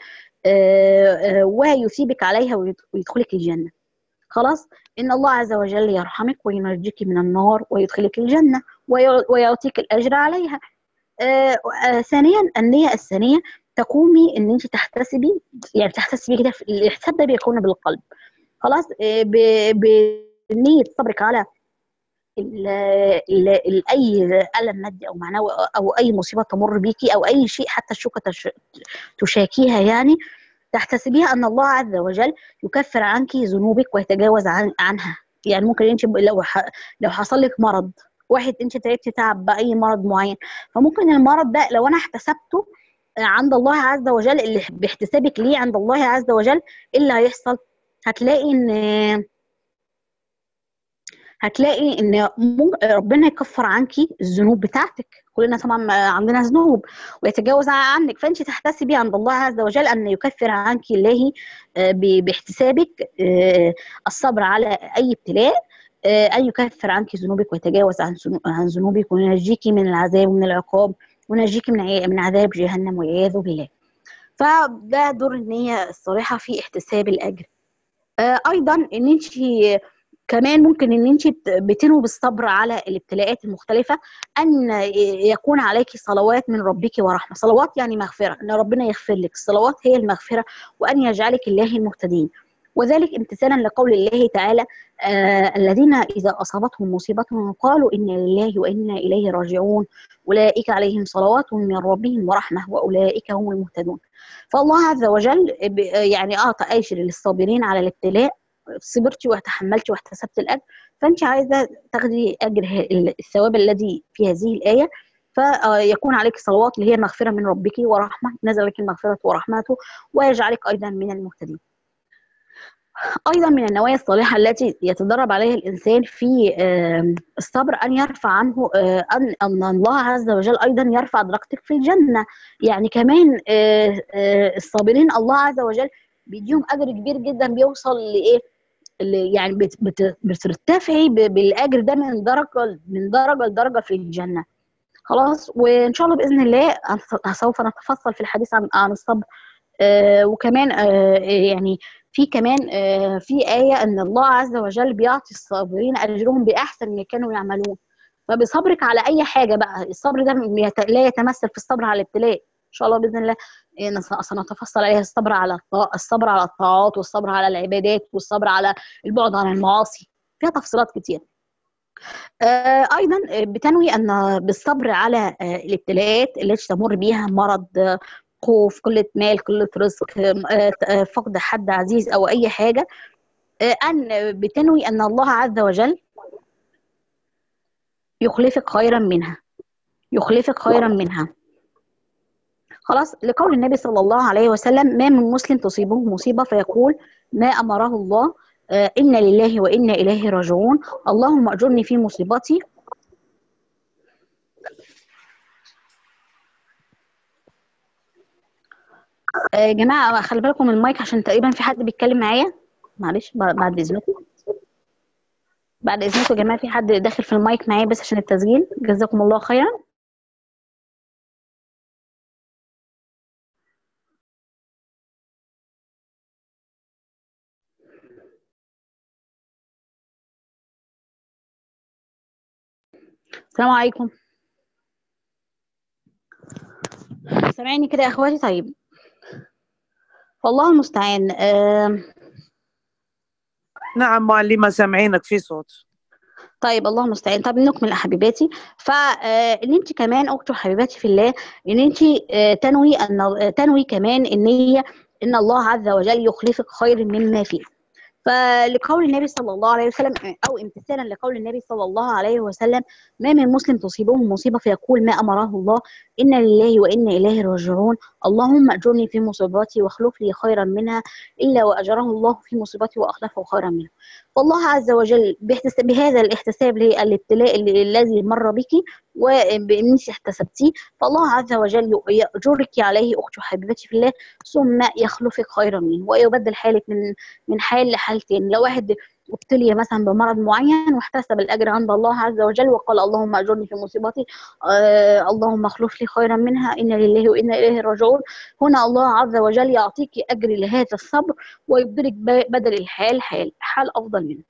Speaker 1: ويثيبك عليها ويدخلك الجنة. خلاص. إن الله عز وجل يرحمك وينجيك من النار ويدخلك الجنة ويعطيك الأجر عليها. ثانيا النية الثانية تقومي ان انت تحتسبي، يعني تحتسبي كده، الحساب ده بيكون بالقلب. خلاص. بنية صبرك على اي الم مادي او معنوي او اي مصيبه تمر بيكي او اي شيء، حتى الشوكه تشاكيها، يعني تحتسبيها ان الله عز وجل يكفر عنك ذنوبك ويتجاوز عنها. يعني ممكن انت لو حصل لك مرض، واحد انت تعبتي تعب باي مرض معين، فممكن المرض ده لو انا احتسبته عند الله عز وجل، اللي باحتسابك ليه عند الله عز وجل، ايه اللي هيحصل؟ هتلاقي ان ربنا يكفر عنكي الذنوب بتاعتك. كلنا طبعا عندنا ذنوب، ويتجاوز عنك. فانت تحتسبي عند الله عز وجل ان يكفر عنك الله باحتسابك الصبر على اي ابتلاء، ان يكفر عنك ذنوبك ويتجاوز عن ذنوبك وينجيك من العذاب ومن العقاب وينجيك من عذاب جهنم والعياذ بالله. فده دور النية الصالحة في احتساب الاجر. ايضا ان انت كمان ممكن ان انت بتنوي بالصبر على الابتلاءات المختلفه ان يكون عليك صلوات من ربك ورحمه. صلوات يعني مغفره، ان ربنا يغفر لك. الصلوات هي المغفره، وان يجعلك الله المهتدين. وذلك امتثالا لقول الله تعالى: الذين اذا اصابتهم مصيبه قالوا انا لله وانا اليه راجعون اولئك عليهم صلوات من ربهم ورحمه واولئك هم المهتدون. فالله عز وجل يعني اعطى اجر للصابرين على الابتلاء. صبرتي وتحملتي واحتسبت الاجر، فانت عايزه تاخدي اجر الثواب الذي في هذه الايه، فيكون عليك صلوات اللي هي مغفره من ربك ورحمه، نزل لك المغفره ورحمته ويجعلك ايضا من المهتدين. ايضا من النوايا الصالحه التي يتدرب عليها الانسان في الصبر ان يرفع عنه ان الله عز وجل ايضا يرفع درجتك في الجنه. يعني كمان الصابرين الله عز وجل بيديهم اجر كبير جدا، بيوصل لايه، يعني بترتفعي بالاجر ده من درجه لدرجه في الجنه. خلاص. وان شاء الله باذن الله سوف نتفصل في الحديث عن الصبر. وكمان يعني في كمان في آية أن الله عز وجل بيعطي الصابرين أجرهم بأحسن ما كانوا يعملون. فبصبرك على اي حاجه بقى، الصبر ده لا يتمثل في الصبر على الابتلاء ان شاء الله باذن الله. سنتفصل عليها الصبر على الصبر على الطاعات، والصبر على العبادات، والصبر على البعد عن المعاصي، فيها تفصيلات كتير. ايضا بتنوي ان بالصبر على الابتلاءات التي تمر بها، مرض، خوف، قله مال، قله رزق، فقد حد عزيز او اي حاجه، ان بتنوي ان الله عز وجل يخلفك خيرا منها، يخلفك خيرا منها. خلاص، لقول النبي صلى الله عليه وسلم: ما من مسلم تصيبه مصيبة فيقول ما أمره الله، إنا لله وإنا إليه راجعون، اللهم أجرني في مصيبتي. يا جماعة خلي بالكم من المايك عشان تقريبا في حد بيتكلم معايا، معلش بعد إذنكم. بعد إذنكم يا جماعة، في حد داخل في المايك معايا بس عشان التسجيل، جزاكم الله خيرا. السلام عليكم، سامعيني كده يا اخواتي؟ طيب، والله المستعان.
Speaker 2: نعم معلمة، سامعينك في صوت.
Speaker 1: طيب الله المستعان. طب نكمل حبيباتي. فان انت كمان اختي وحبيباتي في الله، ان انت تنوي كمان النيه ان الله عز وجل يخلفك خير مما فيه. فلقول النبي صلى الله عليه وسلم، او امتثالا لقول النبي صلى الله عليه وسلم: ما من مسلم تصيبه مصيبه فيقول ما امره الله، انا لله وانا اليه راجعون، اللهم اجرني في مصيبتي واخلف لي خيرا منها، الا واجره الله في مصيبتي واخلفه خيرا منها. فالله عز وجل بهذا الاحتساب للابتلاء الذي مر بك وبان احتسبتيه، فالله عز وجل يأجرك عليه اختي وحبيبتي في الله، ثم يخلفك خيرا منه، ويبدل حالك من حال لحال تاني. لو واحد ابتلي مثلا بمرض معين واحتسب الاجر عند الله عز وجل وقال اللهم اجرني في مصيبتي، اللهم اخلف لي خيرا منها، انا لله وانا اليه راجعون، هنا الله عز وجل يعطيك اجر لهذا الصبر، ويبدلك بدل الحال حال افضل منه.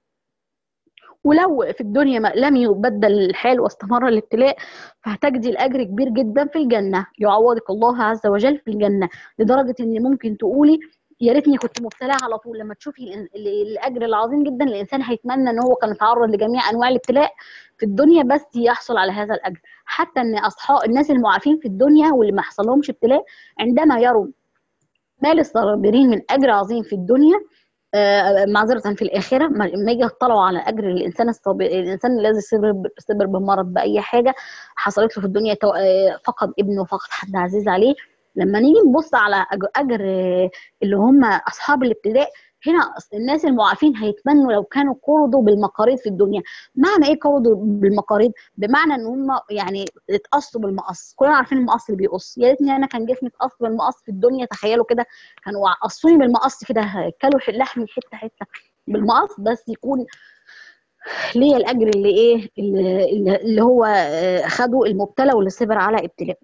Speaker 1: ولو في الدنيا لم يبدل الحال واستمر الابتلاء، فهتجدي الاجر كبير جدا في الجنه، يعوضك الله عز وجل في الجنه، لدرجه ان ممكن تقولي يا ريتني كنت مبتلاه على طول. لما تشوفي الاجر العظيم جدا، الانسان هيتمنى ان هو كان يتعرض لجميع انواع الابتلاء في الدنيا بس يحصل على هذا الاجر. حتى ان اصحاب الناس المعافين في الدنيا واللي ما حصلهمش ابتلاء، عندما يروا ما للصابرين من اجر عظيم في الدنيا، معذرة في الآخرة، لما يجي يطلعوا على أجر الإنسان الصابر، الإنسان الذي صبر بمرض بأي حاجة حصلت له في الدنيا، فقد ابنه، فقد حد عزيز عليه، لما نيجي نبص على أجر اللي هم أصحاب الابتلاء، هنا الناس المعافين هيتمنوا لو كانوا قرضوا بالمقاريض في الدنيا. معنى ايه قرضوا بالمقاريض؟ بمعنى ان هم يعني اتقصوا بالمقص. كلنا عارفين المقص اللي بيقص، يا ريتني انا كان جسمي اتقص بالمقص في الدنيا. تخيلوا كده، كانوا قصوني بالمقص كده، كلوا لحمي حته حته بالمقص، بس يكون ليا الاجر اللي ايه اللي هو خده المبتلى واللي صبر على ابتلاء.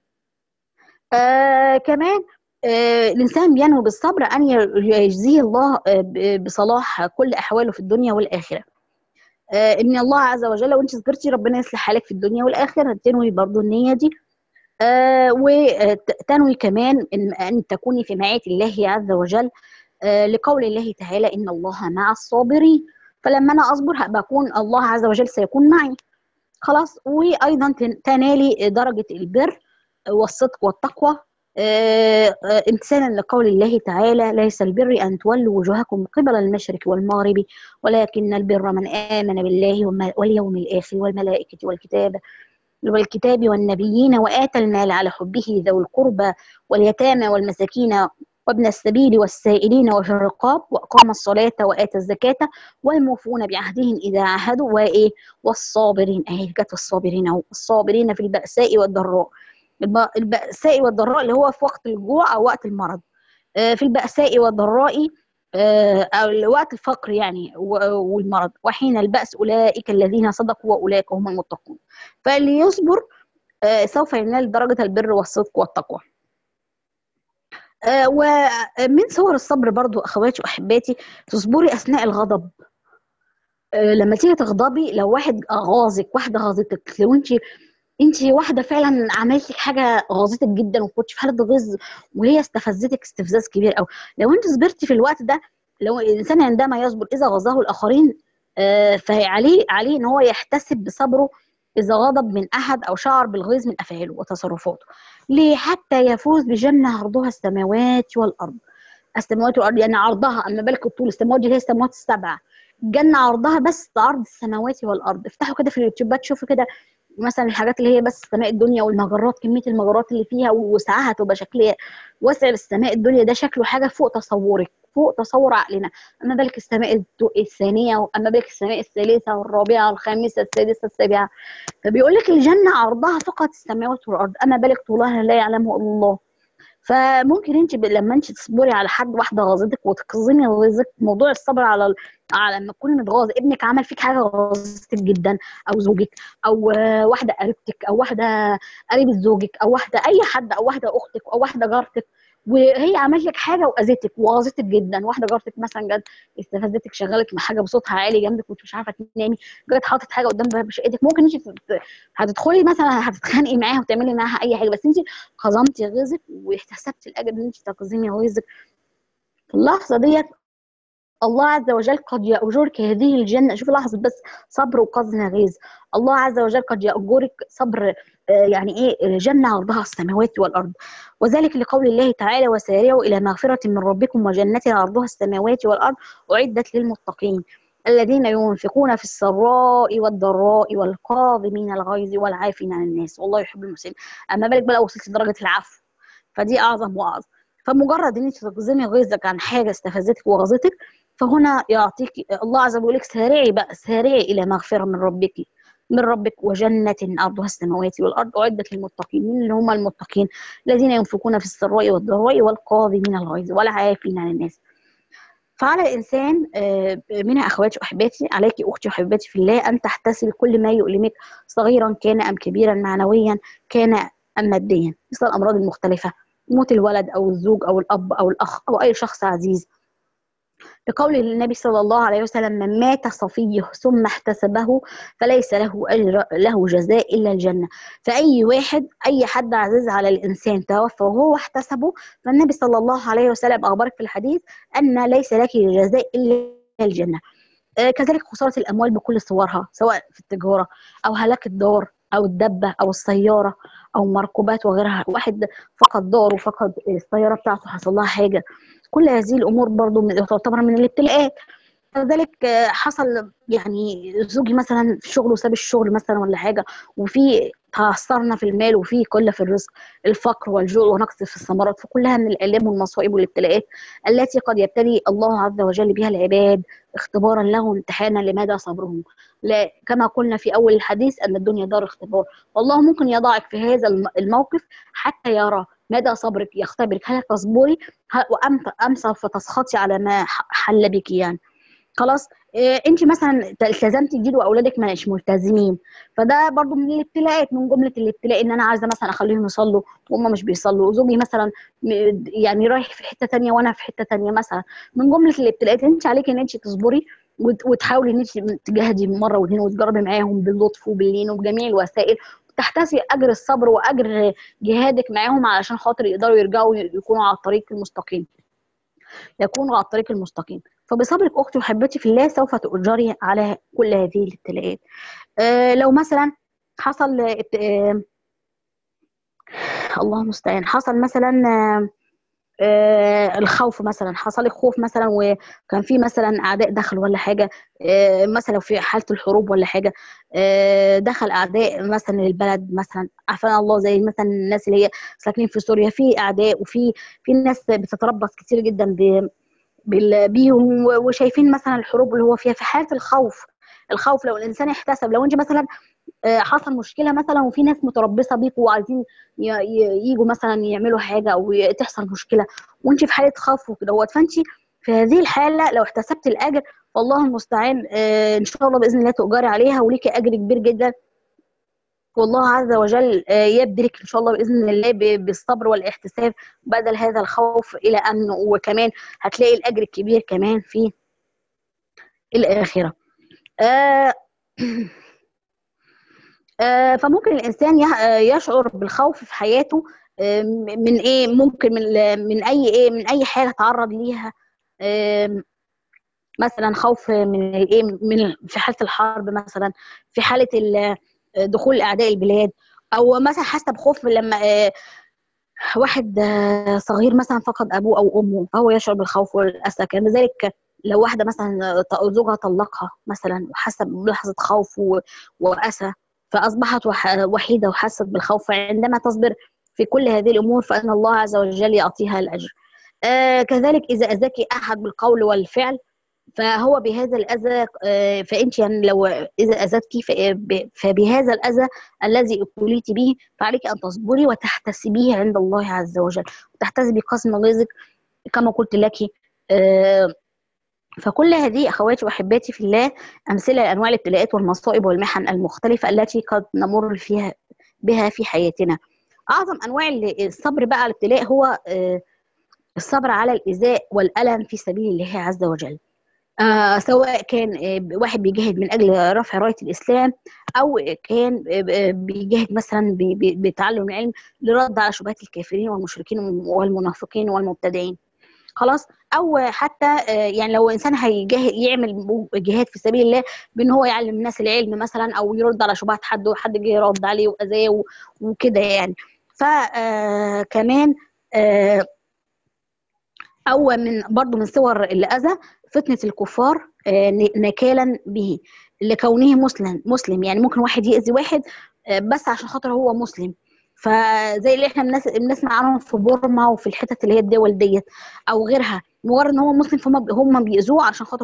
Speaker 1: كمان الإنسان بينوي بالصبر أن يجزيه الله بصلاح كل أحواله في الدنيا والآخرة. إن الله عز وجل لو أنت صبرتي ربنا يصلح حالك في الدنيا والآخرة، تنوي برضو النية دي. وتنوي كمان أن تكوني في معية الله عز وجل، لقول الله تعالى إن الله مع الصابرين، فلما أنا أصبر بكون الله عز وجل سيكون معي. خلاص، وأيضا تنالي درجة البر والصدق والتقوى، امتثالا لقول الله تعالى ليس البر أن تولوا وجوهكم قبل المشرق والمغرب ولكن البر من آمن بالله واليوم الآخر والملائكة والكتاب والنبيين وآتى المال على حبه ذوي القربى واليتامى والمساكين وابن السبيل والسائلين وفي الرقاب وأقام الصلاة وآتى الزكاة والموفون بعهدهم إذا عاهدوا والصابرين، أهي جت الصابرين أهو، الصابرين في البأساء والضراء. البأساء والضراء اللي هو في وقت الجوع أو وقت المرض، في البأساء والضراء أو وقت الفقر يعني والمرض، وحين البأس أولئك الذين صدقوا وأولئك هم المتقون. فاللي يصبر سوف ينال درجة البر والصدق والتقوى. ومن صور الصبر برضو أخواتي وأحباتي، تصبري أثناء الغضب. لما تيجي تغضبي، لو واحد غاظك، واحده غاظتك، لو انت واحده فعلا عملت لك حاجه غاظتك جدا وكنت في حاله غيظ، وهي استفزتك استفزاز كبير قوي، لو انت صبرتي في الوقت ده، لو الانسان عندما يصبر اذا غضاه الاخرين، فعليه ان هو يحتسب بصبره اذا غضب من احد او شعر بالغيظ من افعاله وتصرفاته، ليه؟ حتى يفوز بجنه عرضها السماوات والارض. السماوات والارض يعني عرضها، اما بالك الطول، السماوات دي هي السماوات السبعه، الجنه عرضها بس عرض السماوات والارض. افتحوا كده في اليوتيوب تشوفوا كده مثلا الحاجات اللي هي بس سماء الدنيا والمجرات، كميه المجرات اللي فيها ووسعها تبقى شكلها واسع السماء الدنيا، ده شكله حاجه فوق تصورك، فوق تصور عقلنا. اما بالك السماء الثانيه، واما بالك السماء الثالثه والرابعه والخامسه السادسه السابعه. فبيقول لك الجنه عرضها فقط السماوات والارض، اما بالك طولها لا يعلمه الا الله. فممكن انت لما انت تصبري على حد، واحده غاظتك وتقزمي غيظك، موضوع الصبر على لما تكوني متغاظه، ابنك عمل فيك حاجه غاظتك جدا، او زوجك، او واحده قريبتك، او واحده قريبه زوجك، او واحده اي حد، او واحده اختك، او واحده جارتك، وهي عملت لك حاجه واذتك وغاظتك جدا. واحده جارتك مثلا جت استفزتك، شغلت حاجه بصوتها عالي جنبك وانت مش عارفه تنامي، جت حاطت حاجه قدام باب شقتك، ممكن انت هتدخلي مثلا هتتخانقي معاها وتعملي معاها اي حاجه، بس انت قزمتي غيظك واحتسبتي الاجر ان انت تقزمي غيظك في اللحظه ديت. الله عز وجل قد يأجرك هذه الجنة. شوف لحظة بس صبر وقزم غيظ، الله عز وجل قد يأجرك صبر، يعني ايه، جنة عرضها السماوات والأرض. وذلك لقول الله تعالى: وسارعوا إلى مغفرة من ربكم وجنة عرضها السماوات والأرض أعدت للمتقين الذين ينفقون في السراء والضراء والكاظمين الغيظ والعافين عن الناس والله يحب المحسنين. أما بالك بقى لو وصلت لدرجة العفو، فدي أعظم وأعظم. فمجرد ان انت تقزمي غيظك عن حاجه استفزتك وغضتك، فهنا يعطيك الله عز وجل، يقول لك سارعي بقى، سارعي الى مغفره من ربك وجنه عرضها السماوات والارض اعدت للمتقين. مين اللي هم المتقين؟ الذين ينفقون في السراء والضراء والكاظمين الغيظ والعافين عن الناس. فعلى الانسان، منها اخواتي واحباتي، عليك اختي وحبيبتي في الله، ان تحتسبي كل ما يؤلمك، صغيرا كان ام كبيرا، معنويا كان ام ماديا، مثل الامراض المختلفه، موت الولد او الزوج او الاب او الاخ او اي شخص عزيز. لقول النبي صلى الله عليه وسلم: من مات صفيه ثم احتسبه فليس له أجر له جزاء إلا الجنة. فأي واحد، أي حد عزيز على الإنسان توفى وهو احتسبه، فالنبي صلى الله عليه وسلم أخبرك في الحديث أن ليس لك جزاء إلا الجنة. كذلك خسارة الأموال بكل صورها، سواء في التجارة أو هلاك الدار أو الدبة أو السيارة أو مركوبات وغيرها، واحد فقد داره، فقد السيارة بتاعته حصل لها حاجة، كل هذه الأمور برضو تعتبر من الابتلاءات. كذلك حصل يعني زوجي مثلا في شغله وساب الشغل مثلا ولا حاجه، وفي تعثرنا في المال وفي قله في الرزق، الفقر والجوع ونقص في الثمرات، فكلها من الالام والمصائب والابتلاءات التي قد يبتلي الله عز وجل بها العباد اختبارا لهم، امتحانا لمدى صبرهم. لا، كما قلنا في اول الحديث ان الدنيا دار اختبار، والله ممكن يضعك في هذا الموقف حتى يرى مدى صبرك، يختبرك هل تصبري وام سوف تسخطي على ما حل بك يعني. خلاص، انت مثلا التزمتي جديد واولادك مش ملتزمين، فده برضو من الابتلاءات، من جمله الابتلاء ان انا عايزه مثلا اخليهم يصلوا وهم مش بيصلوا، وزوجي مثلا يعني رايح في حته تانية وانا في حته تانية مثلا. من جمله الابتلاءات انت عليك ان انت تصبري وتحاولي ان انت تجاهدي مره واثنين وتجربي معاهم باللطف وباللين وبجميع الوسائل، تحتسبي اجر الصبر واجر جهادك معاهم علشان خاطر يقدروا يرجعوا يكونوا على الطريق المستقيم، يكونوا على الطريق المستقيم. فبصبرك اختي وحبتي في الله سوف تؤجري على كل هذه الابتلاءات. لو مثلا حصل الله المستعان، حصل مثلا الخوف، مثلا حصل لك خوف مثلا وكان في مثلا اعداء دخل ولا حاجه، مثلا في حاله الحروب ولا حاجه، دخل اعداء مثلا للبلد، مثلا عافانا الله، زي مثلا الناس اللي هي ساكنين في سوريا، في اعداء وفي ناس بتتربص كتير جدا بيهم، وشايفين مثلا الحروب اللي هو فيها. في حاله الخوف لو الانسان احتسب، لو انت مثلا حصل مشكله مثلا وفي ناس متربصه بيكوا وعايزين يجوا مثلا يعملوا حاجه او تحصل مشكله، وانت في حاله خوف وكده، فانت في هذه الحاله لو احتسبت الاجر فالله المستعان ان شاء الله باذن الله تؤجري عليها وليكي اجر كبير جدا، والله عز وجل يبدلك ان شاء الله باذن الله بالصبر والاحتساب بدل هذا الخوف الى امن، وكمان هتلاقي الاجر الكبير كمان في الاخره. آه، فممكن الإنسان يشعر بالخوف في حياته، من إيه؟ ممكن من أي إيه، من أي حاجة تعرض ليها. آم، مثلا خوف من الإيه، في حالة الحرب مثلا، في حالة دخول أعداء البلاد، أو مثلا حاسة بخوف لما واحد صغير مثلا فقد أبوه أو أمه، فهو يشعر بالخوف والأسى. كذلك لو واحدة مثلا زوجها طلقها مثلا وحاسة بلحظة خوف وأسى، فأصبحت وحيدة وحست بالخوف، فعندما تصبر في كل هذه الأمور فإن الله عز وجل يعطيها الأجر. كذلك إذا أذاك أحد بالقول والفعل، فهو بهذا الأذى، فأنت يعني لو إذا أذتك فبهذا الأذى الذي ابتليت به، فعليك أن تصبري وتحتسبيه عند الله عز وجل، وتحتسبي قسم رزق كما قلت لك. آه، فكل هذه أخواتي وأحباتي في الله أمثلة لأنواع الابتلاءات والمصائب والمحن المختلفة التي قد نمر بها في حياتنا. أعظم أنواع الصبر بقى على الابتلاء هو الصبر على الإيذاء والألم في سبيل الله عز وجل. سواء كان واحد بيجاهد من أجل رفع راية الإسلام، أو كان بيجاهد مثلا بتعلم العلم لرد على شبهات الكافرين والمشركين والمنافقين والمبتدعين. خلاص. أو حتى يعني لو إنسان هيجاهد يعمل جهاد في سبيل الله بأن هو يعلم الناس العلم مثلا، أو يرد على شبهات حد وحد جه يرد عليه وأذاه وكده يعني. فكمان أو من برضو من صور الأذى فتنة الكفار نكالا به لكونه مسلم. يعني ممكن واحد يأذي واحد بس عشان خاطر هو مسلم. فزي اللي احنا بنسمع عنهم في بورما وفي الحتت اللي هي الدول ديت او غيرها، مجرد ان هو مسلم فهم بيأذوه عشان خاطر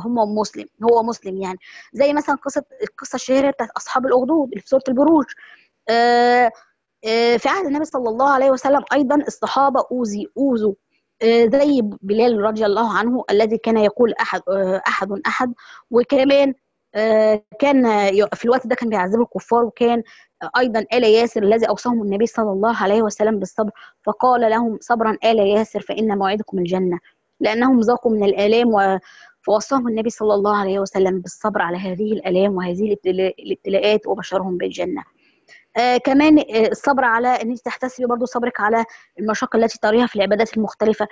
Speaker 1: هو مسلم يعني. زي مثلا القصه الشهيره بتاعت اصحاب الاخدود اللي في سوره البروج. آه، في عهد النبي صلى الله عليه وسلم ايضا الصحابه اوذوا، زي بلال رضي الله عنه الذي كان يقول احد احد. وكمان كان في الوقت ده كان بيعذب الكفار. وكان ايضا آل ياسر الذي اوصاهم النبي صلى الله عليه وسلم بالصبر، فقال لهم صبرا آل ياسر فإن موعدكم الجنة، لأنهم ذاقوا من الآلام. فوصاهم النبي صلى الله عليه وسلم بالصبر على هذه الآلام وهذه الابتلاءات وبشرهم بالجنة. كمان الصبر على ان انت تحتسبي برضو صبرك على المشقه التي تريها في العبادات المختلفه،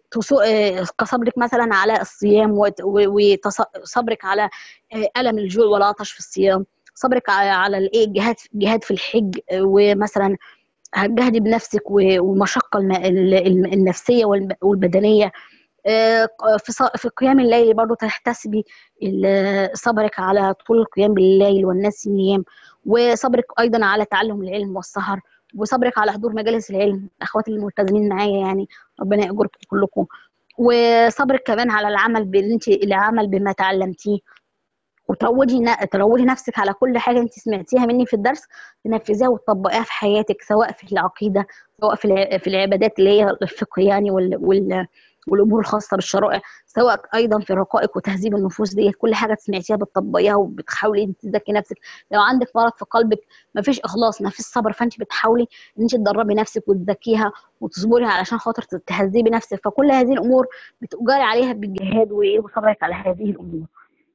Speaker 1: كصبرك مثلا على الصيام، وصبرك على الم الجوع والعطش في الصيام، صبرك على الايه جهاد في الحج، ومثلا هتجهدي بنفسك والمشقه النفسيه والبدنيه. في قيام الليل برضو تحتسبي صبرك على طول القيام بالليل والناس نيام، وصبرك ايضا على تعلم العلم والسهر، وصبرك على حضور مجالس العلم، اخواتي الملتزمين معايا يعني ربنا يأجركم كلكم. وصبرك كمان على العمل بما تعلمتيه، تروجي نفسك على كل حاجه انت سمعتيها مني في الدرس، تنفذيها وتطبقيها في حياتك، سواء في العقيده، سواء في العبادات اللي هي الفقه يعني والامور الخاصه بالشرائع، سواء ايضا في الرقائق وتهذيب النفوس دي. كل حاجه سمعتيها بتطبقيها وبتحاولي انت تزكي نفسك. لو عندك مرض في قلبك ما فيش اخلاص ما فيش صبر، فانت بتحاولي ان انت تدربي نفسك وتزكيها وتصبري علشان خاطر تهذبي نفسك. فكل هذه الامور بتؤجري عليها بالجهاد وصبرك على هذه الامور.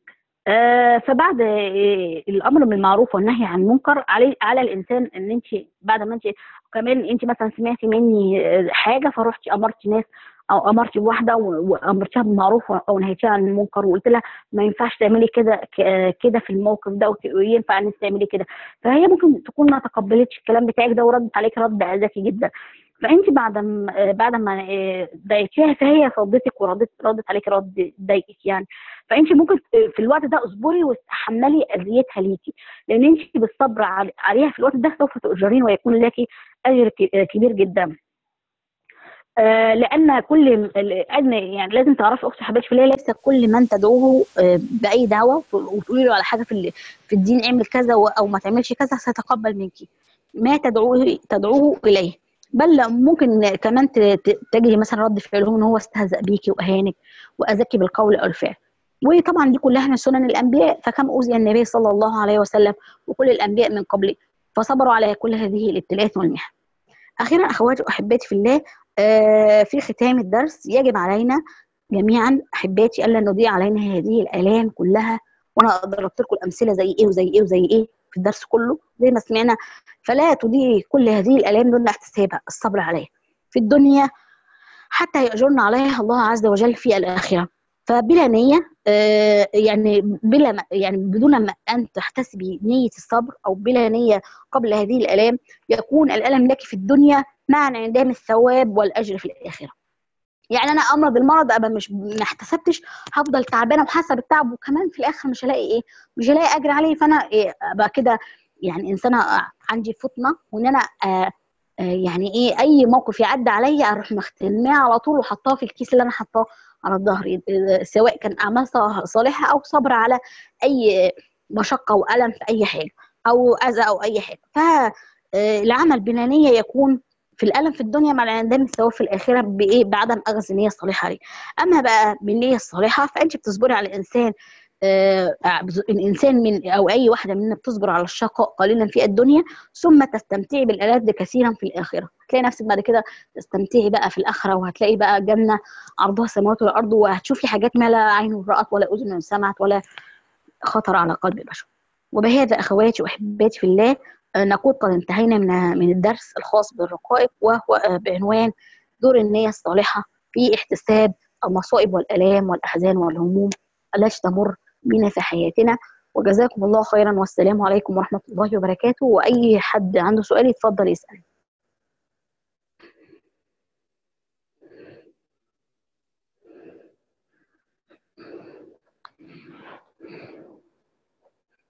Speaker 1: فبعد الامر بالمعروف والنهي عن المنكر، على الانسان ان انت بعد ما انت كمان انت مثلا سمعتي مني حاجه فرحتي امرتي ناس، او امرتي بواحده وامرتيها بالمعروف او نهيتيها عن المنكر، وقلت لها ما ينفعش تعملي كده كده في الموقف ده، وينفع ان انت تعملي كده. فهي ممكن تكون ما تقبلتش الكلام بتاعك ده وردت عليك رد ذكي جدا. فانت بعد ما ضايقتيها فهي صدتك ردت عليك رد ضايقك يعني. فانت ممكن في الوقت ده اصبري وتحملي اذيتها ليكي، لان انت بالصبر عليها في الوقت ده سوف تؤجرين ويكون لك اجر كبير جدا. لان يعني لازم تعرفي اختي حبيبتي في الله، ليس كل من تدعوه باي دعوه وتقولي له على حاجه في الدين اعمل كذا او ما تعملش كذا سيتقبل منك ما تدعوه اليه. بل ممكن كمان تجري مثلا رد فعله ان هو استهزأ بيكي واهانك واذاكي بالقول او الفعل. وطبعا دي كلها من سنن الانبياء، فكم اوذي النبي صلى الله عليه وسلم وكل الانبياء من قبله فصبروا على كل هذه الابتلاءات والمحن. اخيرا اخواتي واحباتي في الله، في ختام الدرس يجب علينا جميعا احباتي الا نضيع علينا هذه الالام كلها وانا ضربت لكم الامثله زي ايه وزي ايه وزي ايه في الدرس كله زي ما سمعنا. فلا تضيعي كل هذه الالام دون احتسابها، الصبر عليها في الدنيا حتى يأجرنا عليها الله عز وجل في الآخرة. فبلا نية يعني يعني بدون ما أن تحتسبي نية الصبر، أو بلا نية قبل هذه الآلام، يكون الألم لك في الدنيا مع انعدام الثواب والأجر في الآخرة. يعني أنا أمرض المرض أبقى مش ما احتسبتش، هفضل تعبانة وحاسة بالتعب، وكمان في الآخر مش هلاقي إيه، مش هلاقي أجر عليه. فأنا إيه أبقى كده يعني إنسانة عندي فطنة، وإن أنا يعني ايه اي موقف يعدي عليا اروح مختماه على طول وحطاه في الكيس اللي انا حطاه على الظهر، سواء كان اعمال صالحه او صبر على اي مشقه والم في اي حاجه، او اذى او اي حاجه. فالعمل بنانيه يكون في الالم في الدنيا مع انعدام الثواب في الاخره بايه؟ بعدم اخذ النيه الصالحه عليه. اما بقى بالنيه الصالحه فانت بتصبري على الانسان. الانسان من او اي واحده مننا بتصبر على الشقاء قليلا في الدنيا، ثم تستمتعي بالألذ كثيرا في الآخرة. هتلاقي نفسك بعد كده تستمتعي بقى في الآخرة، وهتلاقي بقى جنة عرضها السماوات والأرض، وهتشوفي حاجات ما لا عين رأت ولا أذن سمعت ولا خطر على قلب بشر. وبهذا أخواتي وأحباتي في الله نكون قد انتهينا من الدرس الخاص بالرقائق، وهو بعنوان دور النية الصالحة في احتساب المصائب والآلام والأحزان والهموم التي تمر بنا في حياتنا. وجزاكم الله خيرا، والسلام عليكم ورحمة الله وبركاته. وأي حد عنده سؤال يتفضل يسأل.